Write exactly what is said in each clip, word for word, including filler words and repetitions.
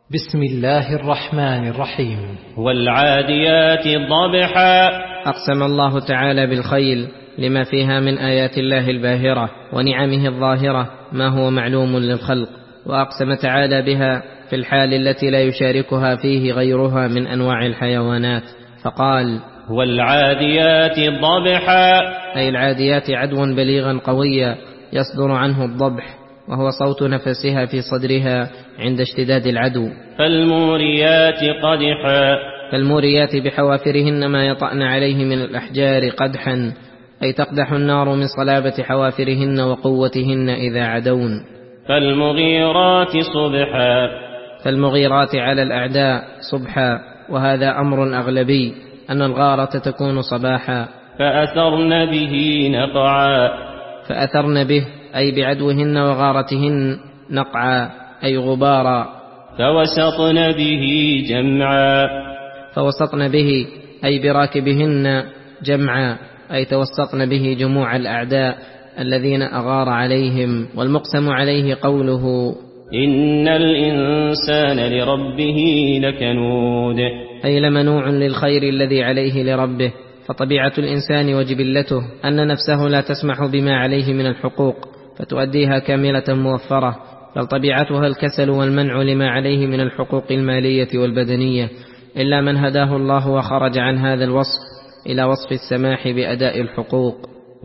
بسم الله الرحمن الرحيم. والعاديات ضبحا. أقسم الله تعالى بالخيل لما فيها من آيات الله الباهرة ونعمه الظاهرة ما هو معلوم للخلق، وأقسم تعالى بها في الحال التي لا يشاركها فيه غيرها من أنواع الحيوانات، فقال: والعاديات ضبحا، أي العاديات عدوا بليغا قويا يصدر عنه الضبح، وهو صوت نفسها في صدرها عند اشتداد العدو. فالموريات قدحا، فالموريات بحوافرهن ما يطأن عليه من الأحجار قدحا، أي تقدح النار من صلابة حوافرهن وقوتهن إذا عدون. فالمغيرات صبحا، فالمغيرات على الأعداء صبحا، وهذا أمر أغلبي أن الغارة تكون صباحا. فأثرن به نقعا، فأثرن به أي بعدوهن وغارتهن نقعا أي غبارا. فوسطن به جمعا، فوسطن به أي براكبهن جمعا أي توسطن به جموع الأعداء الذين أغار عليهم. والمقسم عليه قوله: إن الإنسان لربه لكنود، أي لمنوع للخير الذي عليه لربه. فطبيعة الإنسان وجبلته أن نفسه لا تسمح بما عليه من الحقوق فتؤديها كاملة موفرة، بل طبيعتها الكسل والمنع لما عليه من الحقوق المالية والبدنية، إلا من هداه الله وخرج عن هذا الوصف إلى وصف السماح بأداء الحقوق.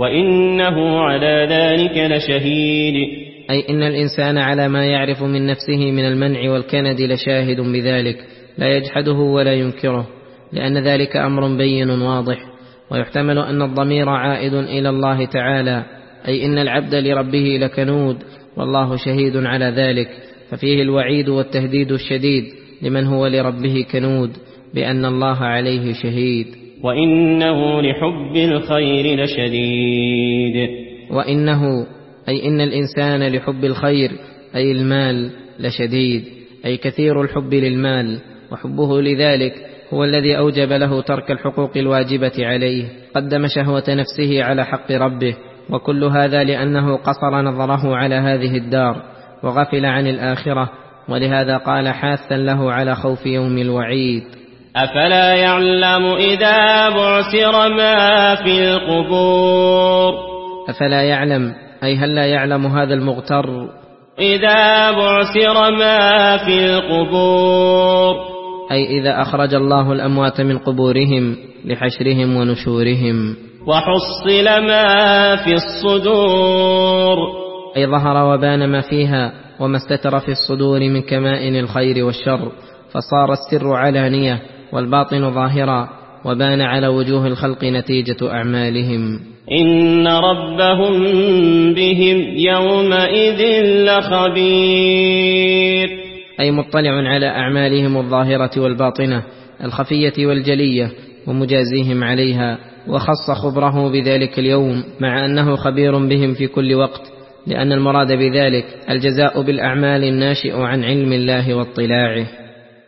وإنه على ذلك لشهيد، أي إن الإنسان على ما يعرف من نفسه من المنع والكند لشاهد بذلك، لا يجحده ولا ينكره، لأن ذلك أمر بين واضح. ويحتمل أن الضمير عائد إلى الله تعالى، أي إن العبد لربه لكنود والله شهيد على ذلك، ففيه الوعيد والتهديد الشديد لمن هو لربه كنود بأن الله عليه شهيد. وإنه لحب الخير لشديد، وإنه أي إن الإنسان لحب الخير أي المال لشديد، أي كثير الحب للمال، وحبه لذلك هو الذي أوجب له ترك الحقوق الواجبة عليه، قدم شهوة نفسه على حق ربه، وكل هذا لأنه قصر نظره على هذه الدار وغفل عن الآخرة، ولهذا قال حاثا له على خوف يوم الوعيد: أفلا يعلم إذا بعثر ما في القبور. أفلا يعلم أي هل لا يعلم هذا المغتر إذا بعثر ما في القبور، أي إذا أخرج الله الأموات من قبورهم لحشرهم ونشورهم. وحصل ما في الصدور، أي ظهر وبان ما فيها وما استتر في الصدور من كمائن الخير والشر، فصار السر علانية والباطن ظاهرا، وبان على وجوه الخلق نتيجة أعمالهم. إن ربهم بهم يومئذ لخبير، أي مطلع على أعمالهم الظاهرة والباطنة الخفية والجلية ومجازيهم عليها، وخص خبره بذلك اليوم مع أنه خبير بهم في كل وقت، لأن المراد بذلك الجزاء بالأعمال الناشئ عن علم الله واطلاعه.